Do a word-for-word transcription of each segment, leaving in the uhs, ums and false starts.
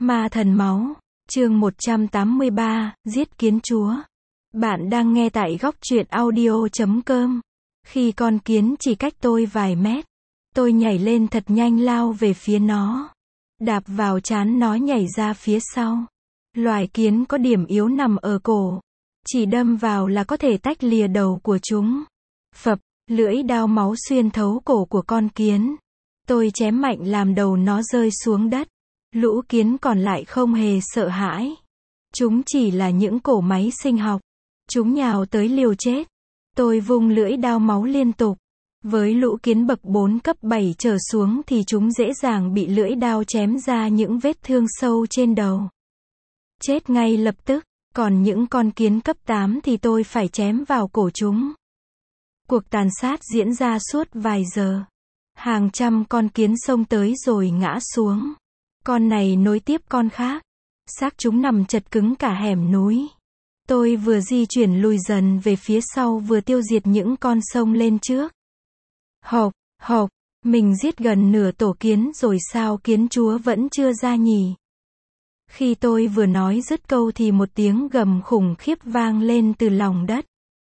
Ma thần máu, chương một trăm tám mươi ba, giết kiến chúa. Bạn đang nghe tại góc truyện audio chấm com. Khi con kiến chỉ cách tôi vài mét, tôi nhảy lên thật nhanh lao về phía nó. Đạp vào trán nó nhảy ra phía sau. Loài kiến có điểm yếu nằm ở cổ. Chỉ đâm vào là có thể tách lìa đầu của chúng. Phập, lưỡi đao máu xuyên thấu cổ của con kiến. Tôi chém mạnh làm đầu nó rơi xuống đất. Lũ kiến còn lại không hề sợ hãi. Chúng chỉ là những cỗ máy sinh học. Chúng nhào tới liều chết. Tôi vung lưỡi đao máu liên tục. Với lũ kiến bậc bốn cấp bảy trở xuống thì chúng dễ dàng bị lưỡi đao chém ra những vết thương sâu trên đầu. Chết ngay lập tức. Còn những con kiến cấp tám thì tôi phải chém vào cổ chúng. Cuộc tàn sát diễn ra suốt vài giờ. Hàng trăm con kiến xông tới rồi ngã xuống. Con này nối tiếp con khác. Xác chúng nằm chật cứng cả hẻm núi. Tôi vừa di chuyển lùi dần về phía sau vừa tiêu diệt những con xông lên trước. Hộc, hộc, mình giết gần nửa tổ kiến rồi sao kiến chúa vẫn chưa ra nhỉ? Khi tôi vừa nói dứt câu thì một tiếng gầm khủng khiếp vang lên từ lòng đất.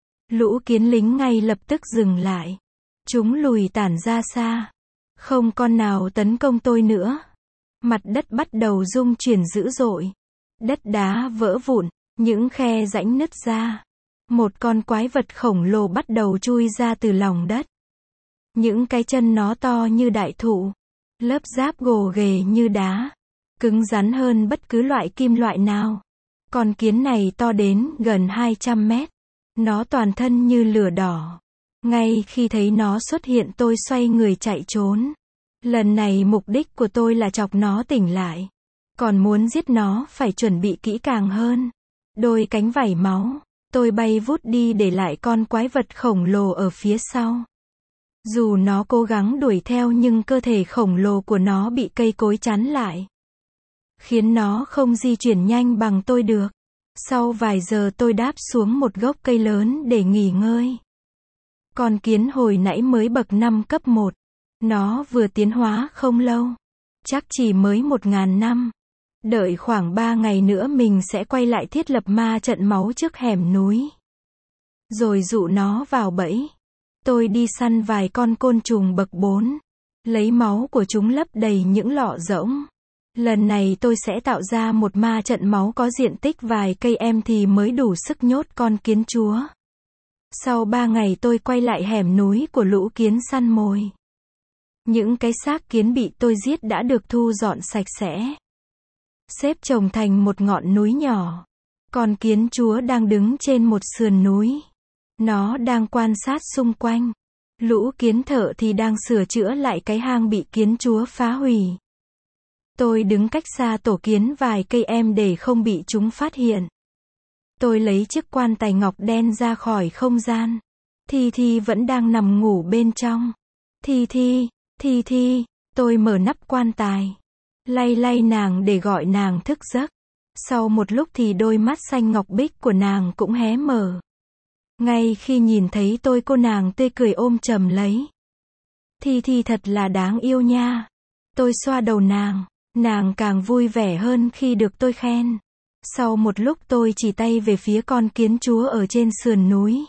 Lũ kiến lính ngay lập tức dừng lại. Chúng lùi tản ra xa. Không con nào tấn công tôi nữa. Mặt đất bắt đầu rung chuyển dữ dội. Đất đá vỡ vụn, những khe rãnh nứt ra. Một con quái vật khổng lồ bắt đầu chui ra từ lòng đất. Những cái chân nó to như đại thụ. Lớp giáp gồ ghề như đá. Cứng rắn hơn bất cứ loại kim loại nào. Con kiến này to đến gần hai trăm mét. Nó toàn thân như lửa đỏ. Ngay khi thấy nó xuất hiện tôi xoay người chạy trốn. Lần này mục đích của tôi là chọc nó tỉnh lại. Còn muốn giết nó phải chuẩn bị kỹ càng hơn. Đôi cánh vảy máu. Tôi bay vút đi để lại con quái vật khổng lồ ở phía sau. Dù nó cố gắng đuổi theo nhưng cơ thể khổng lồ của nó bị cây cối chắn lại. Khiến nó không di chuyển nhanh bằng tôi được. Sau vài giờ tôi đáp xuống một gốc cây lớn để nghỉ ngơi. Con kiến hồi nãy mới bậc năm cấp một. Nó vừa tiến hóa không lâu. Chắc chỉ mới một ngàn năm. Đợi khoảng ba ngày nữa mình sẽ quay lại thiết lập ma trận máu trước hẻm núi. Rồi dụ nó vào bẫy. Tôi đi săn vài con côn trùng bậc bốn. Lấy máu của chúng lấp đầy những lọ rỗng. Lần này tôi sẽ tạo ra một ma trận máu có diện tích vài cây em thì mới đủ sức nhốt con kiến chúa. Sau ba ngày tôi quay lại hẻm núi của lũ kiến săn mồi. Những cái xác kiến bị tôi giết đã được thu dọn sạch sẽ. Xếp chồng thành một ngọn núi nhỏ. Con kiến chúa đang đứng trên một sườn núi. Nó đang quan sát xung quanh. Lũ kiến thợ thì đang sửa chữa lại cái hang bị kiến chúa phá hủy. Tôi đứng cách xa tổ kiến vài cây em để không bị chúng phát hiện. Tôi lấy chiếc quan tài ngọc đen ra khỏi không gian. Thi Thi vẫn đang nằm ngủ bên trong. Thi Thi, Thi Thi, tôi mở nắp quan tài. Lay lay nàng để gọi nàng thức giấc. Sau một lúc thì đôi mắt xanh ngọc bích của nàng cũng hé mở. Ngay khi nhìn thấy tôi cô nàng tươi cười ôm chầm lấy. Thi Thi thật là đáng yêu nha. Tôi xoa đầu nàng. Nàng càng vui vẻ hơn khi được tôi khen. Sau một lúc tôi chỉ tay về phía con kiến chúa ở trên sườn núi.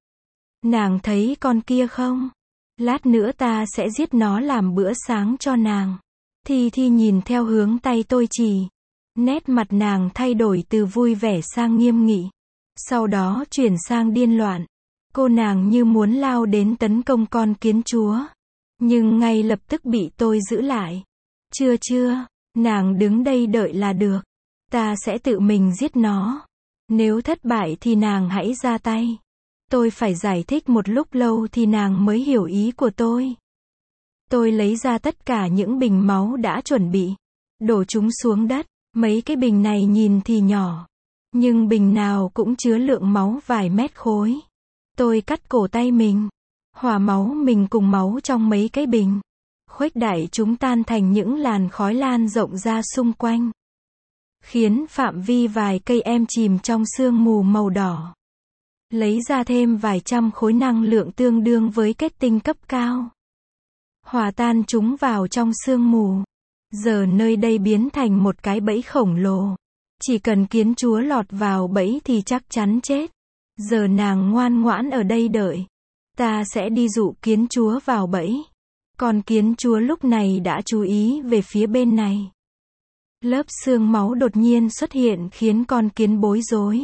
Nàng thấy con kia không? Lát nữa ta sẽ giết nó làm bữa sáng cho nàng. Thi Thi nhìn theo hướng tay tôi chỉ. Nét mặt nàng thay đổi từ vui vẻ sang nghiêm nghị. Sau đó chuyển sang điên loạn. Cô nàng như muốn lao đến tấn công con kiến chúa. Nhưng ngay lập tức bị tôi giữ lại. Chưa chưa, nàng đứng đây đợi là được. Ta sẽ tự mình giết nó. Nếu thất bại thì nàng hãy ra tay. Tôi phải giải thích một lúc lâu thì nàng mới hiểu ý của tôi. Tôi lấy ra tất cả những bình máu đã chuẩn bị. Đổ chúng xuống đất. Mấy cái bình này nhìn thì nhỏ. Nhưng bình nào cũng chứa lượng máu vài mét khối. Tôi cắt cổ tay mình. Hòa máu mình cùng máu trong mấy cái bình. Khuếch đại chúng tan thành những làn khói lan rộng ra xung quanh. Khiến phạm vi vài cây em chìm trong sương mù màu đỏ. Lấy ra thêm vài trăm khối năng lượng tương đương với kết tinh cấp cao. Hòa tan chúng vào trong sương mù. Giờ nơi đây biến thành một cái bẫy khổng lồ. Chỉ cần kiến chúa lọt vào bẫy thì chắc chắn chết. Giờ nàng ngoan ngoãn ở đây đợi. Ta sẽ đi dụ kiến chúa vào bẫy. Con kiến chúa lúc này đã chú ý về phía bên này. Lớp xương máu đột nhiên xuất hiện khiến con kiến bối rối.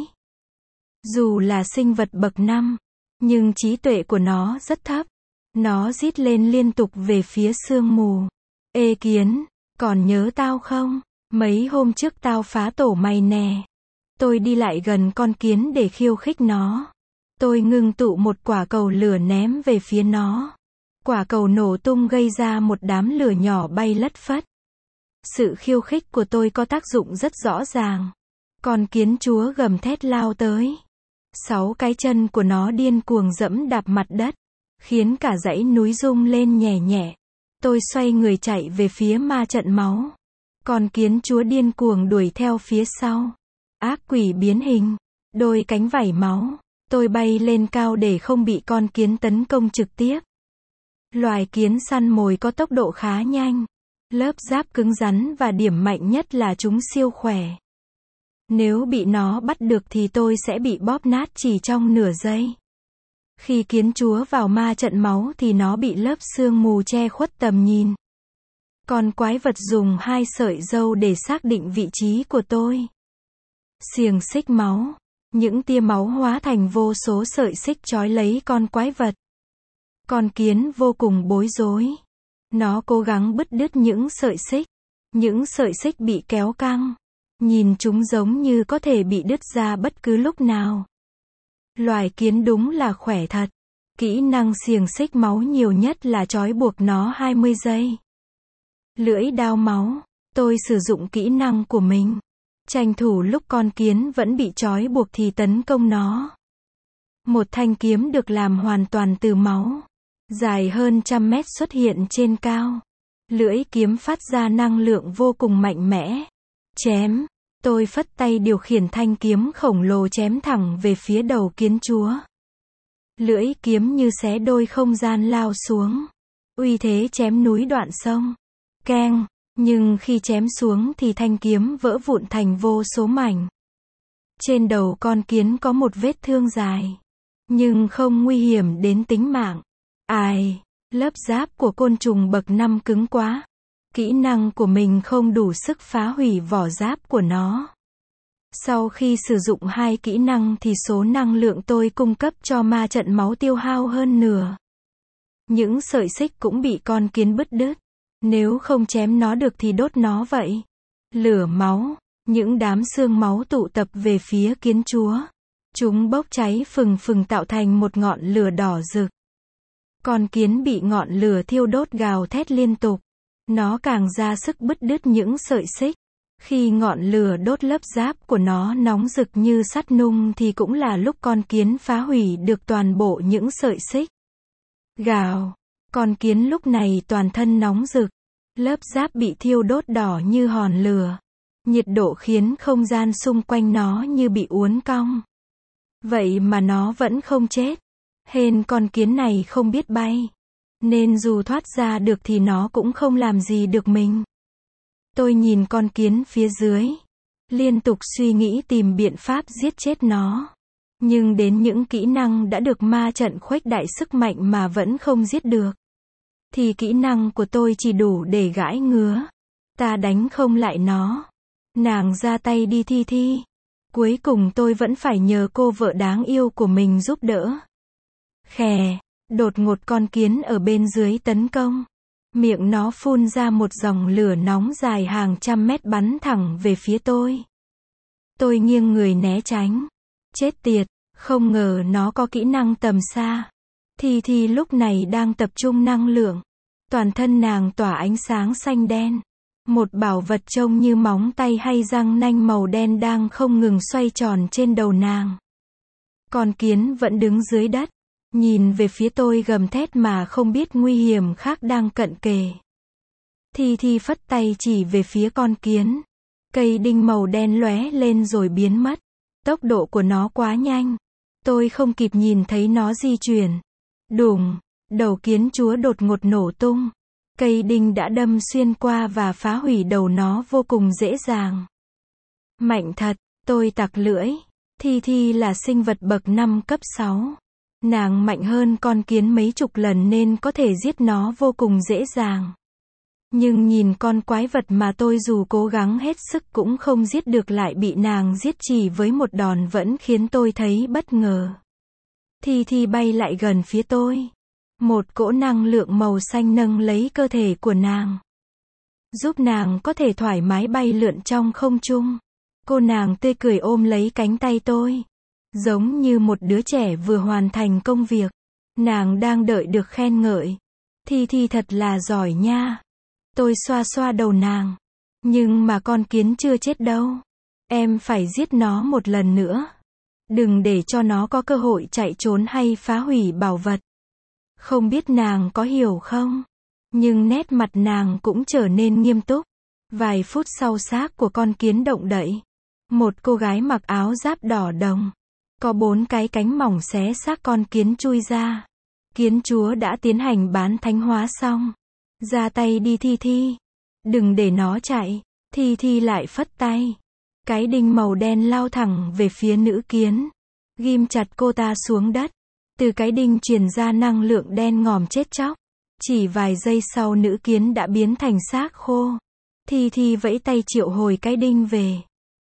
Dù là sinh vật bậc năm, nhưng trí tuệ của nó rất thấp. Nó rít lên liên tục về phía sương mù. Ê kiến, còn nhớ tao không? Mấy hôm trước tao phá tổ mày nè. Tôi đi lại gần con kiến để khiêu khích nó. Tôi ngưng tụ một quả cầu lửa ném về phía nó. Quả cầu nổ tung gây ra một đám lửa nhỏ bay lất phất. Sự khiêu khích của tôi có tác dụng rất rõ ràng. Con kiến chúa gầm thét lao tới. Sáu cái chân của nó điên cuồng dẫm đạp mặt đất, khiến cả dãy núi rung lên nhẹ nhẹ. Tôi xoay người chạy về phía ma trận máu. Con kiến chúa điên cuồng đuổi theo phía sau. Ác quỷ biến hình, đôi cánh vảy máu. Tôi bay lên cao để không bị con kiến tấn công trực tiếp. Loài kiến săn mồi có tốc độ khá nhanh. Lớp giáp cứng rắn và điểm mạnh nhất là chúng siêu khỏe. Nếu bị nó bắt được thì tôi sẽ bị bóp nát chỉ trong nửa giây. Khi kiến chúa vào ma trận máu thì nó bị lớp sương mù che khuất tầm nhìn. Con quái vật dùng hai sợi râu để xác định vị trí của tôi. Xiềng xích máu. Những tia máu hóa thành vô số sợi xích trói lấy con quái vật. Con kiến vô cùng bối rối. Nó cố gắng bứt đứt những sợi xích. Những sợi xích bị kéo căng. Nhìn chúng giống như có thể bị đứt ra bất cứ lúc nào. Loài kiến đúng là khỏe thật. Kỹ năng xiềng xích máu nhiều nhất là trói buộc nó hai mươi giây. Lưỡi đao máu. Tôi sử dụng kỹ năng của mình. Tranh thủ lúc con kiến vẫn bị trói buộc thì tấn công nó. Một thanh kiếm được làm hoàn toàn từ máu. Dài hơn trăm mét xuất hiện trên cao. Lưỡi kiếm phát ra năng lượng vô cùng mạnh mẽ. Chém. Tôi phất tay điều khiển thanh kiếm khổng lồ chém thẳng về phía đầu kiến chúa. Lưỡi kiếm như xé đôi không gian lao xuống. Uy thế chém núi đoạn sông. Keng. Nhưng khi chém xuống thì thanh kiếm vỡ vụn thành vô số mảnh. Trên đầu con kiến có một vết thương dài. Nhưng không nguy hiểm đến tính mạng. Ai, lớp giáp của côn trùng bậc năm cứng quá. Kỹ năng của mình không đủ sức phá hủy vỏ giáp của nó. Sau khi sử dụng hai kỹ năng thì số năng lượng tôi cung cấp cho ma trận máu tiêu hao hơn nửa. Những sợi xích cũng bị con kiến bứt đứt. Nếu không chém nó được thì đốt nó vậy. Lửa máu. Những đám xương máu tụ tập về phía kiến chúa. Chúng bốc cháy phừng phừng tạo thành một ngọn lửa đỏ rực. Con kiến bị ngọn lửa thiêu đốt gào thét liên tục. Nó càng ra sức bứt đứt những sợi xích. Khi ngọn lửa đốt lớp giáp của nó nóng rực như sắt nung thì cũng là lúc con kiến phá hủy được toàn bộ những sợi xích. Gào. Con kiến lúc này toàn thân nóng rực. Lớp giáp bị thiêu đốt đỏ như hòn lửa. Nhiệt độ khiến không gian xung quanh nó như bị uốn cong. Vậy mà nó vẫn không chết. Hên con kiến này không biết bay. Nên dù thoát ra được thì nó cũng không làm gì được mình. Tôi nhìn con kiến phía dưới. Liên tục suy nghĩ tìm biện pháp giết chết nó. Nhưng đến những kỹ năng đã được ma trận khuếch đại sức mạnh mà vẫn không giết được. Thì kỹ năng của tôi chỉ đủ để gãi ngứa. Ta đánh không lại nó. Nàng ra tay đi Thi Thi. Cuối cùng tôi vẫn phải nhờ cô vợ đáng yêu của mình giúp đỡ. Khè. Đột ngột con kiến ở bên dưới tấn công. Miệng nó phun ra một dòng lửa nóng dài hàng trăm mét bắn thẳng về phía tôi. Tôi nghiêng người né tránh. Chết tiệt, không ngờ nó có kỹ năng tầm xa. Thi Thi lúc này đang tập trung năng lượng. Toàn thân nàng tỏa ánh sáng xanh đen. Một bảo vật trông như móng tay hay răng nanh màu đen đang không ngừng xoay tròn trên đầu nàng. Con kiến vẫn đứng dưới đất. Nhìn về phía tôi gầm thét mà không biết nguy hiểm khác đang cận kề. Thi Thi phất tay chỉ về phía con kiến. Cây đinh màu đen lóe lên rồi biến mất. Tốc độ của nó quá nhanh. Tôi không kịp nhìn thấy nó di chuyển. Đùng, đầu kiến chúa đột ngột nổ tung. Cây đinh đã đâm xuyên qua và phá hủy đầu nó vô cùng dễ dàng. Mạnh thật, tôi tặc lưỡi. Thi Thi là sinh vật bậc năm cấp sáu. Nàng mạnh hơn con kiến mấy chục lần nên có thể giết nó vô cùng dễ dàng. Nhưng nhìn con quái vật mà tôi dù cố gắng hết sức cũng không giết được lại bị nàng giết chỉ với một đòn vẫn khiến tôi thấy bất ngờ. Thi Thi bay lại gần phía tôi. Một cỗ năng lượng màu xanh nâng lấy cơ thể của nàng, giúp nàng có thể thoải mái bay lượn trong không trung. Cô nàng tươi cười ôm lấy cánh tay tôi, giống như một đứa trẻ vừa hoàn thành công việc. Nàng đang đợi được khen ngợi. Thi Thi thật là giỏi nha. Tôi xoa xoa đầu nàng. Nhưng mà con kiến chưa chết đâu. Em phải giết nó một lần nữa. Đừng để cho nó có cơ hội chạy trốn hay phá hủy bảo vật. Không biết nàng có hiểu không? Nhưng nét mặt nàng cũng trở nên nghiêm túc. Vài phút sau xác của con kiến động đậy. Một cô gái mặc áo giáp đỏ đồng. Có bốn cái cánh mỏng xé xác con kiến chui ra. Kiến chúa đã tiến hành bán thánh hóa xong. Ra tay đi Thi Thi. Đừng để nó chạy. Thi Thi lại phất tay. Cái đinh màu đen lao thẳng về phía nữ kiến. Ghim chặt cô ta xuống đất. Từ cái đinh truyền ra năng lượng đen ngòm chết chóc. Chỉ vài giây sau nữ kiến đã biến thành xác khô. Thi Thi vẫy tay triệu hồi cái đinh về.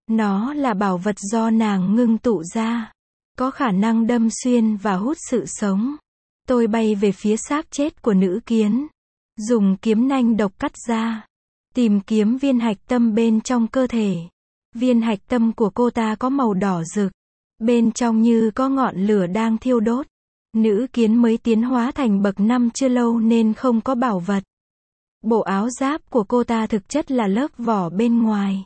Nó là bảo vật do nàng ngưng tụ ra. Có khả năng đâm xuyên và hút sự sống. Tôi bay về phía xác chết của nữ kiến. Dùng kiếm nanh độc cắt ra. Tìm kiếm viên hạch tâm bên trong cơ thể. Viên hạch tâm của cô ta có màu đỏ rực. Bên trong như có ngọn lửa đang thiêu đốt. Nữ kiến mới tiến hóa thành bậc năm chưa lâu nên không có bảo vật. Bộ áo giáp của cô ta thực chất là lớp vỏ bên ngoài.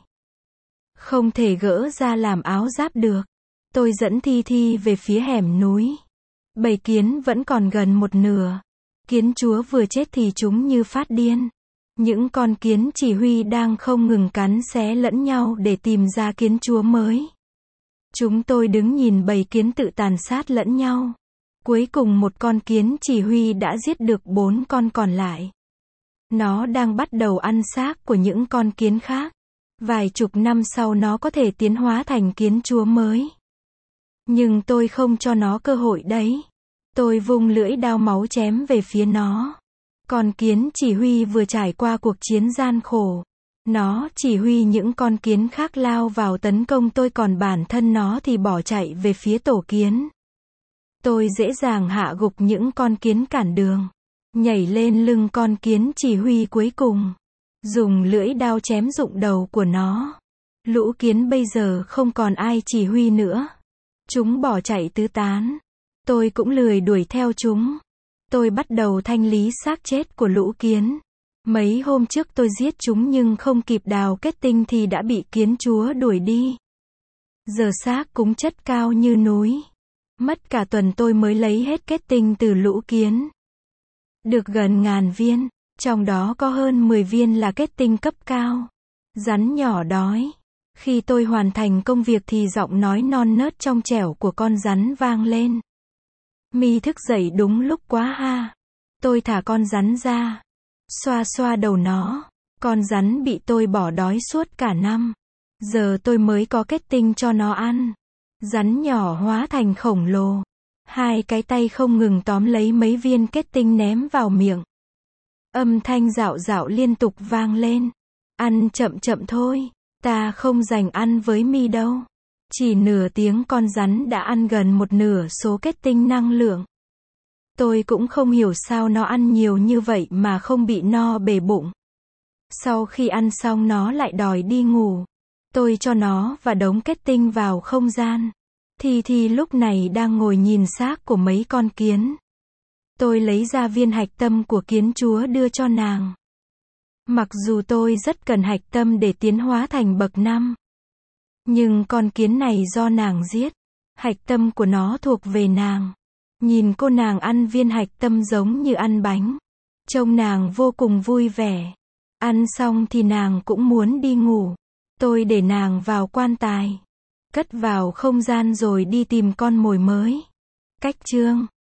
Không thể gỡ ra làm áo giáp được. Tôi dẫn Thi Thi về phía hẻm núi. Bầy kiến vẫn còn gần một nửa. Kiến chúa vừa chết thì chúng như phát điên. Những con kiến chỉ huy đang không ngừng cắn xé lẫn nhau để tìm ra kiến chúa mới. Chúng tôi đứng nhìn bầy kiến tự tàn sát lẫn nhau. Cuối cùng một con kiến chỉ huy đã giết được bốn con còn lại. Nó đang bắt đầu ăn xác của những con kiến khác. Vài chục năm sau nó có thể tiến hóa thành kiến chúa mới. Nhưng tôi không cho nó cơ hội đấy. Tôi vung lưỡi đao máu chém về phía nó. Con kiến chỉ huy vừa trải qua cuộc chiến gian khổ. Nó chỉ huy những con kiến khác lao vào tấn công tôi còn bản thân nó thì bỏ chạy về phía tổ kiến. Tôi dễ dàng hạ gục những con kiến cản đường. Nhảy lên lưng con kiến chỉ huy cuối cùng. Dùng lưỡi đao chém rụng đầu của nó. Lũ kiến bây giờ không còn ai chỉ huy nữa. Chúng bỏ chạy tứ tán. Tôi cũng lười đuổi theo chúng. Tôi bắt đầu thanh lý xác chết của lũ kiến. Mấy hôm trước tôi giết chúng nhưng không kịp đào kết tinh thì đã bị kiến chúa đuổi đi. Giờ xác cũng chất cao như núi. Mất cả tuần tôi mới lấy hết kết tinh từ lũ kiến. Được gần ngàn viên, trong đó có hơn mười viên là kết tinh cấp cao. Rắn nhỏ đói. Khi tôi hoàn thành công việc thì giọng nói non nớt trong trẻo của con rắn vang lên. Mi thức dậy đúng lúc quá ha. Tôi thả con rắn ra. Xoa xoa đầu nó. Con rắn bị tôi bỏ đói suốt cả năm. Giờ tôi mới có kết tinh cho nó ăn. Rắn nhỏ hóa thành khổng lồ. Hai cái tay không ngừng tóm lấy mấy viên kết tinh ném vào miệng. Âm thanh rạo rạo liên tục vang lên. Ăn chậm chậm thôi. Ta không dành ăn với Mi đâu. Chỉ nửa tiếng con rắn đã ăn gần một nửa số kết tinh năng lượng. Tôi cũng không hiểu sao nó ăn nhiều như vậy mà không bị no bể bụng. Sau khi ăn xong nó lại đòi đi ngủ. Tôi cho nó và đống kết tinh vào không gian. Thi Thi lúc này đang ngồi nhìn xác của mấy con kiến. Tôi lấy ra viên hạch tâm của kiến chúa đưa cho nàng. Mặc dù tôi rất cần hạch tâm để tiến hóa thành bậc năm. Nhưng con kiến này do nàng giết. Hạch tâm của nó thuộc về nàng. Nhìn cô nàng ăn viên hạch tâm giống như ăn bánh. Trông nàng vô cùng vui vẻ. Ăn xong thì nàng cũng muốn đi ngủ. Tôi để nàng vào quan tài. Cất vào không gian rồi đi tìm con mồi mới. Cách chương